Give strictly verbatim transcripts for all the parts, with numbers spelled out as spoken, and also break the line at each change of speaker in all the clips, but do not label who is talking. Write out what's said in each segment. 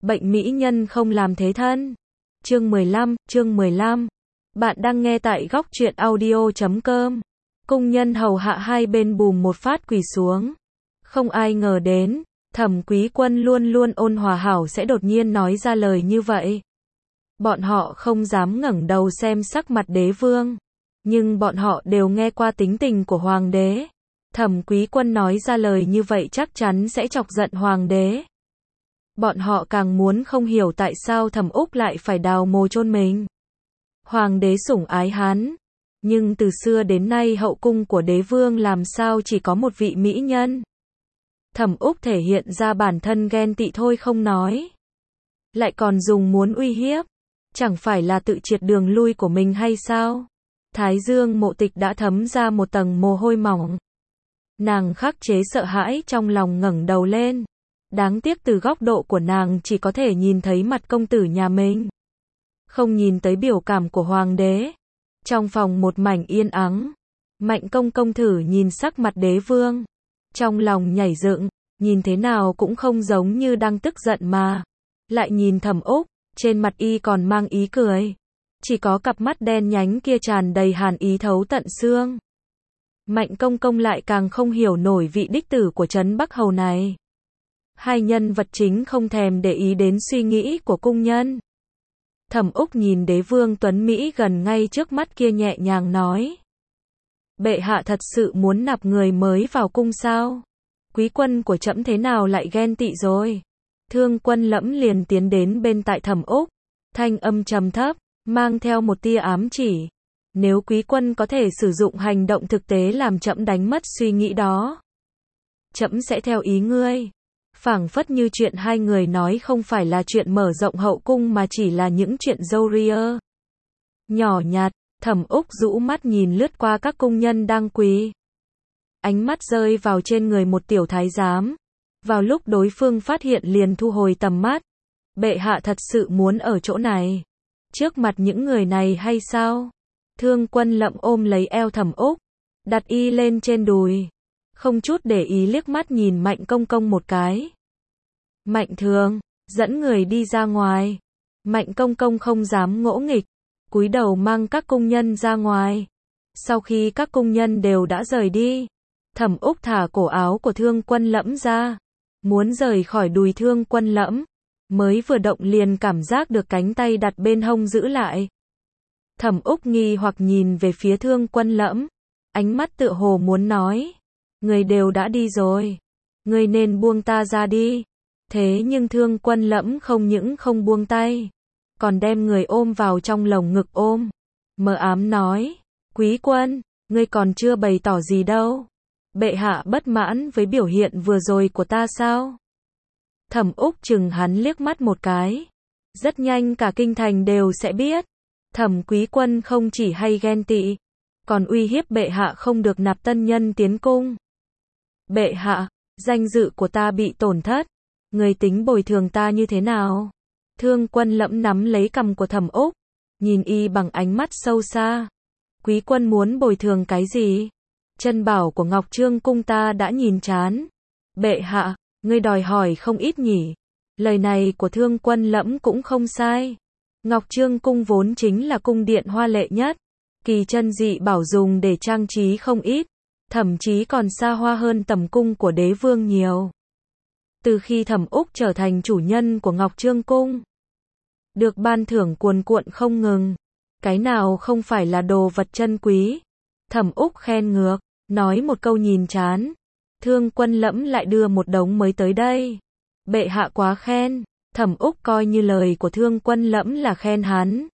Bệnh mỹ nhân không làm thế thân. Chương mười lăm, chương mười lăm. Bạn đang nghe tại góc truyện audio chấm com. Cung nhân hầu hạ hai bên bùm một phát quỳ xuống. Không ai ngờ đến, Thẩm Quý Quân luôn luôn ôn hòa hảo sẽ đột nhiên nói ra lời như vậy. Bọn họ không dám ngẩng đầu xem sắc mặt đế vương, nhưng bọn họ đều nghe qua tính tình của hoàng đế. Thẩm Quý Quân nói ra lời như vậy chắc chắn sẽ chọc giận hoàng đế. Bọn họ càng muốn không hiểu tại sao Thẩm Úc lại phải đào mồ chôn mình. Hoàng đế sủng ái hắn, nhưng từ xưa đến nay hậu cung của đế vương làm sao chỉ có một vị mỹ nhân. Thẩm Úc thể hiện ra bản thân ghen tị thôi không nói, lại còn dùng muốn uy hiếp, chẳng phải là tự triệt đường lui của mình hay sao? Thái Dương Mộ Tịch đã thấm ra một tầng mồ hôi mỏng. Nàng khắc chế sợ hãi trong lòng ngẩng đầu lên. Đáng tiếc từ góc độ của nàng chỉ có thể nhìn thấy mặt công tử nhà mình, không nhìn tới biểu cảm của hoàng đế. Trong phòng một mảnh yên ắng, Mạnh công công thử nhìn sắc mặt đế vương, trong lòng nhảy dựng, nhìn thế nào cũng không giống như đang tức giận mà. Lại nhìn Thẩm Úc, trên mặt y còn mang ý cười, chỉ có cặp mắt đen nhánh kia tràn đầy hàn ý thấu tận xương. Mạnh công công lại càng không hiểu nổi vị đích tử của Trấn Bắc Hầu này. Hai nhân vật chính không thèm để ý đến suy nghĩ của cung nhân. Thẩm Úc nhìn đế vương tuấn Mỹ gần ngay trước mắt kia nhẹ nhàng nói. Bệ hạ thật sự muốn nạp người mới vào cung sao? Quý quân của trẫm thế nào lại ghen tị rồi? Thương Quân Lẫm liền tiến đến bên tại Thẩm Úc, thanh âm trầm thấp, mang theo một tia ám chỉ. Nếu quý quân có thể sử dụng hành động thực tế làm trẫm đánh mất suy nghĩ đó, trẫm sẽ theo ý ngươi. Phảng phất như chuyện hai người nói không phải là chuyện mở rộng hậu cung mà chỉ là những chuyện râu ria nhỏ nhặt. Thẩm Úc rũ mắt nhìn lướt qua các cung nhân đang quỳ, ánh mắt rơi vào trên người một tiểu thái giám. Vào lúc đối phương phát hiện liền thu hồi tầm mắt. Bệ hạ thật sự muốn ở chỗ này, trước mặt những người này hay sao? Thương Quân Lẫm ôm lấy eo Thẩm Úc, đặt y lên trên đùi, không chút để ý liếc mắt nhìn Mạnh công công một cái. Mạnh Thường, dẫn người đi ra ngoài. Mạnh công công không dám ngỗ nghịch, cúi đầu mang các cung nhân ra ngoài. Sau khi các cung nhân đều đã rời đi, Thẩm Úc thả cổ áo của Thương Quân Lẫm ra, muốn rời khỏi đùi Thương Quân Lẫm, mới vừa động liền cảm giác được cánh tay đặt bên hông giữ lại. Thẩm Úc nghi hoặc nhìn về phía Thương Quân Lẫm, ánh mắt tựa hồ muốn nói, người đều đã đi rồi, người nên buông ta ra đi. Thế nhưng Thương Quân Lẫm không những không buông tay, còn đem người ôm vào trong lồng ngực ôm, mờ ám nói, Quý quân, ngươi còn chưa bày tỏ gì đâu. Bệ hạ bất mãn với biểu hiện vừa rồi của ta sao? Thẩm Úc chừng hắn liếc mắt một cái. Rất nhanh cả kinh thành đều sẽ biết. Thẩm Quý quân không chỉ hay ghen tị, còn uy hiếp bệ hạ không được nạp tân nhân tiến cung. Bệ hạ, danh dự của ta bị tổn thất, người tính bồi thường ta như thế nào? Thương Quân Lẫm nắm lấy cằm của Thẩm Úc, nhìn y bằng ánh mắt sâu xa. Quý quân muốn bồi thường cái gì? Chân bảo của Ngọc Trương cung ta đã nhìn chán. Bệ hạ, ngươi đòi hỏi không ít nhỉ? Lời này của Thương Quân Lẫm cũng không sai. Ngọc Trương cung vốn chính là cung điện hoa lệ nhất, kỳ chân dị bảo dùng để trang trí không ít, thậm chí còn xa hoa hơn tầm cung của đế vương nhiều. Từ khi Thẩm Úc trở thành chủ nhân của Ngọc Trương cung, được ban thưởng cuồn cuộn không ngừng, cái nào không phải là đồ vật chân quý. Thẩm Úc khen ngược, nói một câu nhìn chán. Thương Quân Lẫm lại đưa một đống mới tới đây. Bệ hạ quá khen. Thẩm Úc coi như lời của Thương Quân Lẫm là khen hắn.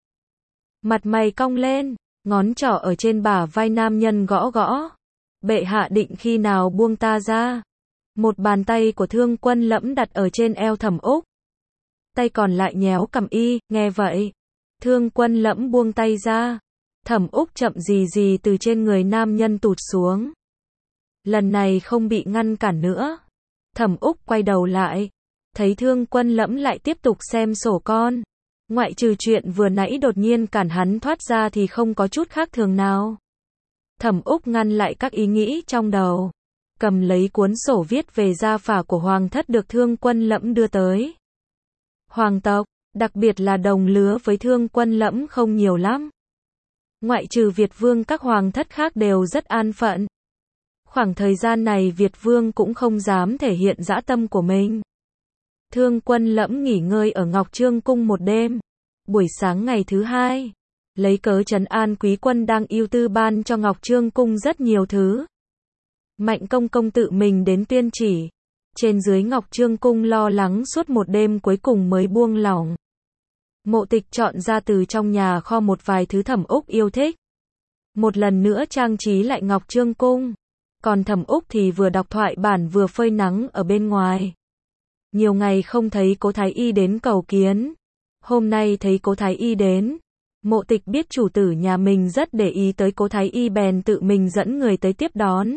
Mặt mày cong lên, ngón trỏ ở trên bả vai nam nhân gõ gõ. Bệ hạ định khi nào buông ta ra? Một bàn tay của Thương Quân Lẫm đặt ở trên eo Thẩm Úc, tay còn lại nhéo cằm y. Nghe vậy, Thương Quân Lẫm buông tay ra. Thẩm Úc chậm gì gì từ trên người nam nhân tụt xuống. Lần này không bị ngăn cản nữa. Thẩm Úc quay đầu lại, thấy Thương Quân Lẫm lại tiếp tục xem sổ con. Ngoại trừ chuyện vừa nãy đột nhiên cản hắn thoát ra thì không có chút khác thường nào. Thẩm Úc ngăn lại các ý nghĩ trong đầu, cầm lấy cuốn sổ viết về gia phả của Hoàng thất được Thương Quân Lẫm đưa tới. hoàng tộc, đặc biệt là đồng lứa với Thương Quân Lẫm không nhiều lắm. Ngoại trừ Việt Vương, các hoàng thất khác đều rất an phận. Khoảng thời gian này Việt Vương cũng không dám thể hiện dã tâm của mình. Thương Quân Lẫm nghỉ ngơi ở Ngọc Trương Cung một đêm. Buổi sáng ngày thứ hai, lấy cớ trấn an Quý Quân đang ưu tư ban cho Ngọc Trương Cung rất nhiều thứ. Mạnh công công tự mình đến tuyên chỉ. Trên dưới Ngọc Trương Cung lo lắng suốt một đêm cuối cùng mới buông lỏng. Mộ Tịch chọn ra từ trong nhà kho một vài thứ Thẩm Úc yêu thích. Một lần nữa trang trí lại Ngọc Trương Cung. Còn Thẩm Úc thì vừa đọc thoại bản vừa phơi nắng ở bên ngoài. Nhiều ngày không thấy Cố Thái Y đến cầu kiến. Hôm nay thấy Cố Thái Y đến. Mộ Tịch biết chủ tử nhà mình rất để ý tới Cố Thái Y bèn tự mình dẫn người tới tiếp đón.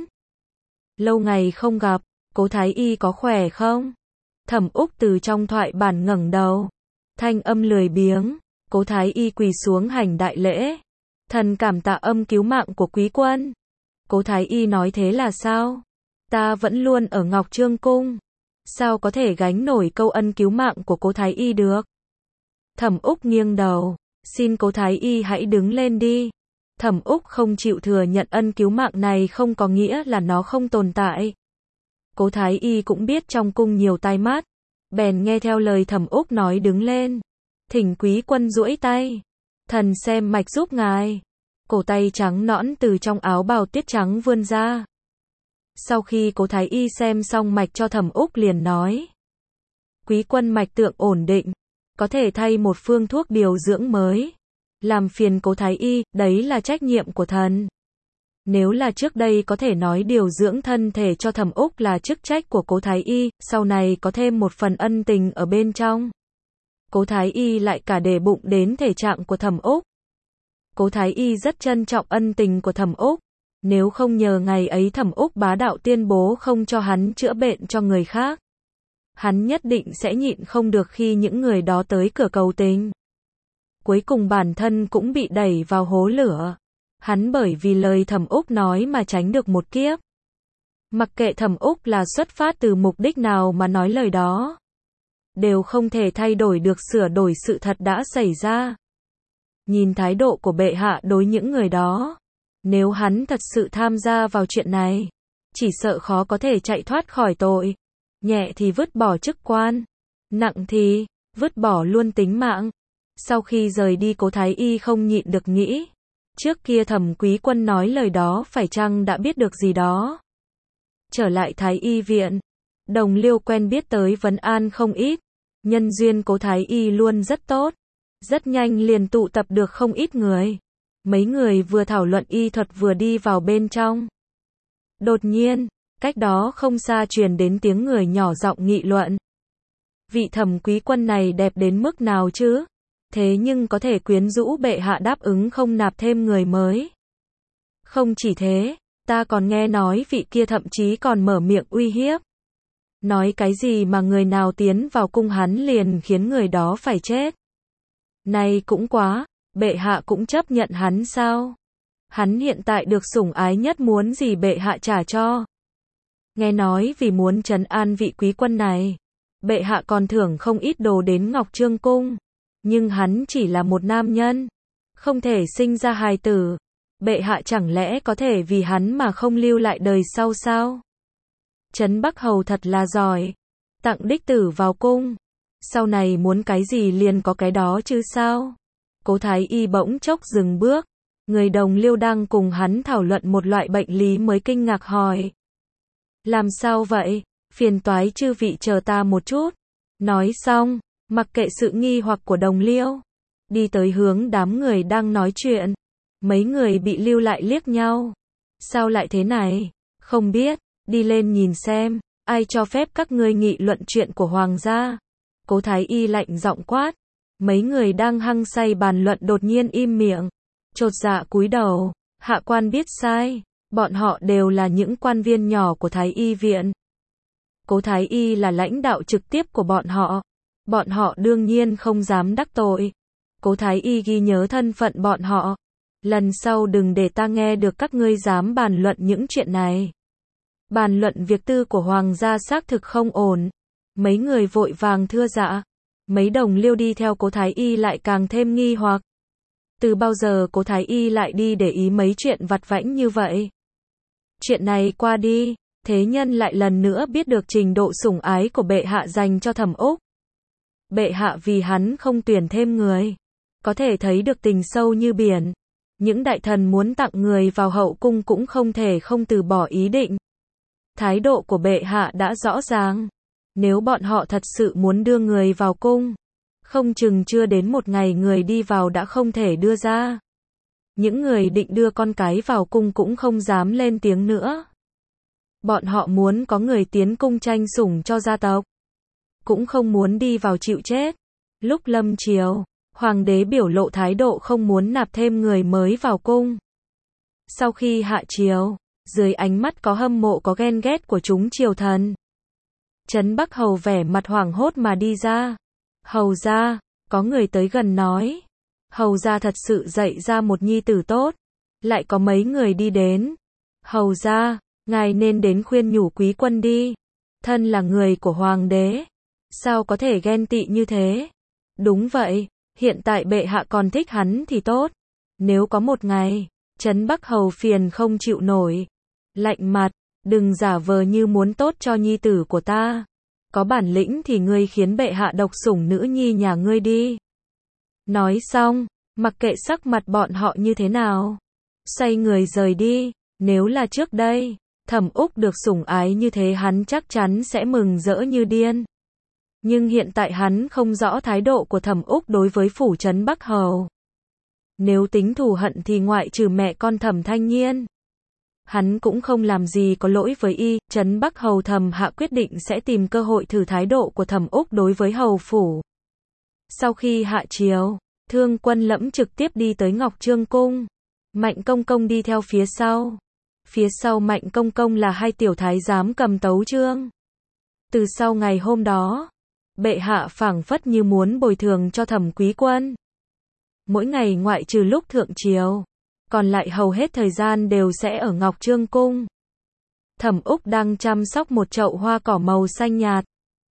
Lâu ngày không gặp, Cố Thái Y có khỏe không? Thẩm Úc từ trong thoại bản ngẩng đầu. Thanh âm lười biếng, Cố Thái Y quỳ xuống hành đại lễ. Thần cảm tạ ân cứu mạng của quý quân. Cố Thái Y nói thế là sao? Ta vẫn luôn ở Ngọc Trương Cung. Sao có thể gánh nổi câu ân cứu mạng của Cố Thái Y được? Thẩm Úc nghiêng đầu. Xin Cố Thái Y hãy đứng lên đi. Thẩm Úc không chịu thừa nhận ân cứu mạng này không có nghĩa là nó không tồn tại. Cố Thái Y cũng biết trong cung nhiều tai mắt. Bèn nghe theo lời Thẩm Úc nói đứng lên. Thỉnh quý quân duỗi tay. Thần xem mạch giúp ngài. Cổ tay trắng nõn từ trong áo bào tuyết trắng vươn ra. Sau khi Cố Thái Y xem xong mạch cho Thẩm Úc liền nói. Quý quân mạch tượng ổn định. Có thể thay một phương thuốc điều dưỡng mới. Làm phiền Cố Thái Y, đấy là trách nhiệm của thần. Nếu là trước đây có thể nói điều dưỡng thân thể cho Thẩm Úc là chức trách của Cố Thái Y, sau này có thêm một phần ân tình ở bên trong. Cố Thái Y lại cả để bụng đến thể trạng của Thẩm Úc. Cố Thái Y rất trân trọng ân tình của Thẩm Úc. Nếu không nhờ ngày ấy Thẩm Úc bá đạo tuyên bố không cho hắn chữa bệnh cho người khác. Hắn nhất định sẽ nhịn không được khi những người đó tới cửa cầu tình. Cuối cùng bản thân cũng bị đẩy vào hố lửa. Hắn bởi vì lời Thẩm Úc nói mà tránh được một kiếp. Mặc kệ Thẩm Úc là xuất phát từ mục đích nào mà nói lời đó, đều không thể thay đổi được sửa đổi sự thật đã xảy ra. Nhìn thái độ của bệ hạ đối những người đó, nếu hắn thật sự tham gia vào chuyện này, chỉ sợ khó có thể chạy thoát khỏi tội. Nhẹ thì vứt bỏ chức quan, nặng thì vứt bỏ luôn tính mạng. Sau khi rời đi Cố Thái Y không nhịn được nghĩ, trước kia Thẩm quý quân nói lời đó phải chăng đã biết được gì đó. Trở lại Thái Y viện, đồng liêu quen biết tới vấn an không ít. Nhân duyên Cố Thái Y luôn rất tốt. Rất nhanh liền tụ tập được không ít người. Mấy người vừa thảo luận y thuật vừa đi vào bên trong. Đột nhiên, cách đó không xa truyền đến tiếng người nhỏ giọng nghị luận. Vị Thẩm quý quân này đẹp đến mức nào chứ? Thế nhưng có thể quyến rũ bệ hạ đáp ứng không nạp thêm người mới. Không chỉ thế, ta còn nghe nói vị kia thậm chí còn mở miệng uy hiếp. Nói cái gì mà người nào tiến vào cung hắn liền khiến người đó phải chết. Này cũng quá, bệ hạ cũng chấp nhận hắn sao? Hắn hiện tại được sủng ái nhất, muốn gì bệ hạ trả cho. Nghe nói vì muốn trấn an vị quý quân này, bệ hạ còn thưởng không ít đồ đến Ngọc Trương Cung. Nhưng hắn chỉ là một nam nhân, không thể sinh ra hài tử. Bệ hạ chẳng lẽ có thể vì hắn mà không lưu lại đời sau sao? Trấn Bắc Hầu thật là giỏi, tặng đích tử vào cung. Sau này muốn cái gì liền có cái đó chứ sao? Cố Thái Y bỗng chốc dừng bước. Người đồng liêu đang cùng hắn thảo luận một loại bệnh lý mới kinh ngạc hỏi. Làm sao vậy? Phiền toái chư vị chờ ta một chút. Nói xong, mặc kệ sự nghi hoặc của đồng liêu, đi tới hướng đám người đang nói chuyện. Mấy người bị lưu lại liếc nhau. Sao lại thế này? Không biết, đi lên nhìn xem, ai cho phép các ngươi nghị luận chuyện của hoàng gia? Cố Thái Y lạnh giọng quát. Mấy người đang hăng say bàn luận đột nhiên im miệng, chột dạ cúi đầu. Hạ quan biết sai, bọn họ đều là những quan viên nhỏ của Thái Y viện. Cố Thái Y là lãnh đạo trực tiếp của bọn họ. Bọn họ đương nhiên không dám đắc tội. Cố Thái Y ghi nhớ thân phận bọn họ. Lần sau đừng để ta nghe được các ngươi dám bàn luận những chuyện này. Bàn luận việc tư của hoàng gia xác thực không ổn. Mấy người vội vàng thưa dạ. Mấy đồng liêu đi theo Cố Thái Y lại càng thêm nghi hoặc. Từ bao giờ Cố Thái Y lại đi để ý mấy chuyện vặt vãnh như vậy? Chuyện này qua đi, thế nhân lại lần nữa biết được trình độ sủng ái của bệ hạ dành cho Thẩm Úc. Bệ hạ vì hắn không tuyển thêm người, có thể thấy được tình sâu như biển. Những đại thần muốn tặng người vào hậu cung cũng không thể không từ bỏ ý định. Thái độ của bệ hạ đã rõ ràng. Nếu bọn họ thật sự muốn đưa người vào cung, không chừng chưa đến một ngày người đi vào đã không thể đưa ra. Những người định đưa con cái vào cung cũng không dám lên tiếng nữa. Bọn họ muốn có người tiến cung tranh sủng cho gia tộc, cũng không muốn đi vào chịu chết. Lúc lâm chiều, hoàng đế biểu lộ thái độ không muốn nạp thêm người mới vào cung. Sau khi hạ chiều, dưới ánh mắt có hâm mộ có ghen ghét của chúng triều thần, Trấn Bắc Hầu vẻ mặt hoảng hốt mà đi ra. Hầu gia, có người tới gần nói. Hầu gia thật sự dạy ra một nhi tử tốt. Lại có mấy người đi đến. Hầu gia, ngài nên đến khuyên nhủ quý quân đi. Thân là người của hoàng đế, sao có thể ghen tị như thế? Đúng vậy, hiện tại bệ hạ còn thích hắn thì tốt. Nếu có một ngày, Trấn Bắc Hầu phiền không chịu nổi, lạnh mặt, đừng giả vờ như muốn tốt cho nhi tử của ta. Có bản lĩnh thì ngươi khiến bệ hạ độc sủng nữ nhi nhà ngươi đi. Nói xong, mặc kệ sắc mặt bọn họ như thế nào, xoay người rời đi. Nếu là trước đây, Thẩm Úc được sủng ái như thế hắn chắc chắn sẽ mừng rỡ như điên. Nhưng hiện tại hắn không rõ thái độ của Thẩm Úc đối với phủ Trấn Bắc Hầu. Nếu tính thù hận thì ngoại trừ mẹ con Thẩm Thanh Nhiên, hắn cũng không làm gì có lỗi với y. Trấn Bắc Hầu Thẩm Hạ quyết định sẽ tìm cơ hội thử thái độ của Thẩm Úc đối với hầu phủ. Sau khi hạ chiều, Thương Quân Lẫm trực tiếp đi tới Ngọc Trương Cung. Mạnh Công Công đi theo phía sau. Phía sau Mạnh Công Công là hai tiểu thái giám cầm tấu chương. Từ sau ngày hôm đó, bệ hạ phảng phất như muốn bồi thường cho Thẩm Quý Quân. Mỗi ngày ngoại trừ lúc thượng triều, còn lại hầu hết thời gian đều sẽ ở Ngọc Trương Cung. Thẩm Úc đang chăm sóc một chậu hoa cỏ màu xanh nhạt.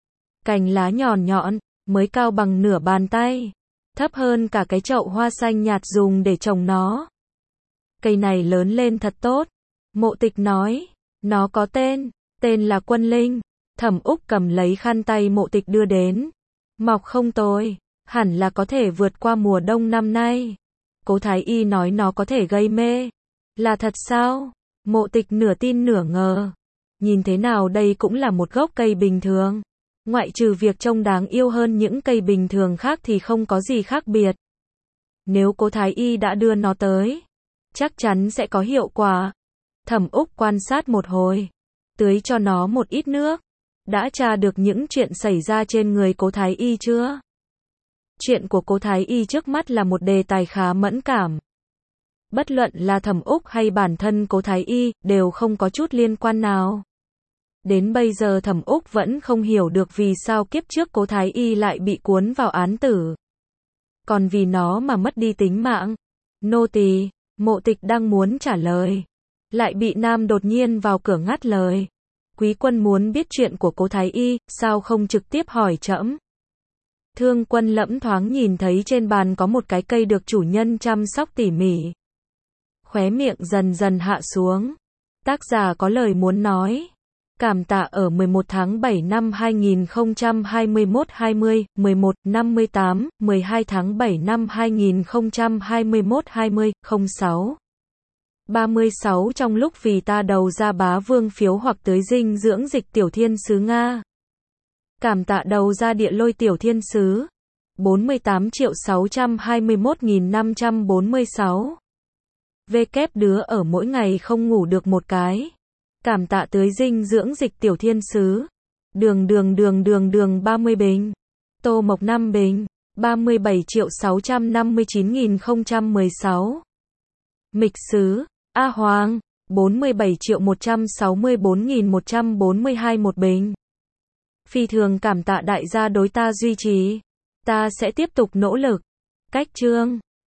Cành lá nhọn nhọn, mới cao bằng nửa bàn tay, thấp hơn cả cái chậu hoa xanh nhạt dùng để trồng nó. Cây này lớn lên thật tốt. Mộ Tịch nói, nó có tên, tên là Quân Linh. Thẩm Úc cầm lấy khăn tay Mộ Tịch đưa đến. Mọc không tồi, hẳn là có thể vượt qua mùa đông năm nay. Cố Thái Y nói nó có thể gây mê. Là thật sao? Mộ Tịch nửa tin nửa ngờ. Nhìn thế nào đây cũng là một gốc cây bình thường. Ngoại trừ việc trông đáng yêu hơn những cây bình thường khác thì không có gì khác biệt. Nếu Cố Thái Y đã đưa nó tới, chắc chắn sẽ có hiệu quả. Thẩm Úc quan sát một hồi, tưới cho nó một ít nước. Đã tra được những chuyện xảy ra trên người Cố Thái Y chưa? Chuyện của Cố Thái Y trước mắt là một đề tài khá mẫn cảm. Bất luận là Thẩm Úc hay bản thân Cố Thái Y, đều không có chút liên quan nào. Đến bây giờ Thẩm Úc vẫn không hiểu được vì sao kiếp trước Cố Thái Y lại bị cuốn vào án tử. Còn vì nó mà mất đi tính mạng. Nô tỳ, Mộ Tịch đang muốn trả lời, lại bị Nam đột nhiên vào cửa ngắt lời. Quý quân muốn biết chuyện của Cố Thái Y, sao không trực tiếp hỏi trẫm? Thương Quân Lẫm thoáng nhìn thấy trên bàn có một cái cây được chủ nhân chăm sóc tỉ mỉ. Khóe miệng dần dần hạ xuống. Tác giả có lời muốn nói. Cảm tạ ở mười một tháng bảy năm hai nghìn không trăm hai mươi mốt hai mươi, mười một, năm mươi tám, mười hai tháng bảy năm hai nghìn không trăm hai mươi mốt hai mươi, không sáu. ba mươi sáu Trong lúc vì ta đầu ra bá vương phiếu hoặc tới dinh dưỡng dịch tiểu thiên sứ Nga. Cảm tạ đầu ra địa lôi tiểu thiên sứ. bốn mươi tám triệu sáu trăm hai mươi mốt nghìn năm trăm bốn mươi sáu. V kép đứa ở mỗi ngày không ngủ được một cái. Cảm tạ tới dinh dưỡng dịch tiểu thiên sứ. Đường đường đường đường đường ba mươi bình. Tô Mộc năm bình. ba mươi bảy triệu sáu trăm năm mươi chín nghìn không trăm mười sáu. Mịch sứ. A Hoàng. bốn mươi bảy triệu một trăm sáu mươi bốn nghìn một trăm bốn mươi hai một bình. Phi thường cảm tạ đại gia đối ta duy trì. Ta sẽ tiếp tục nỗ lực. Cách chương.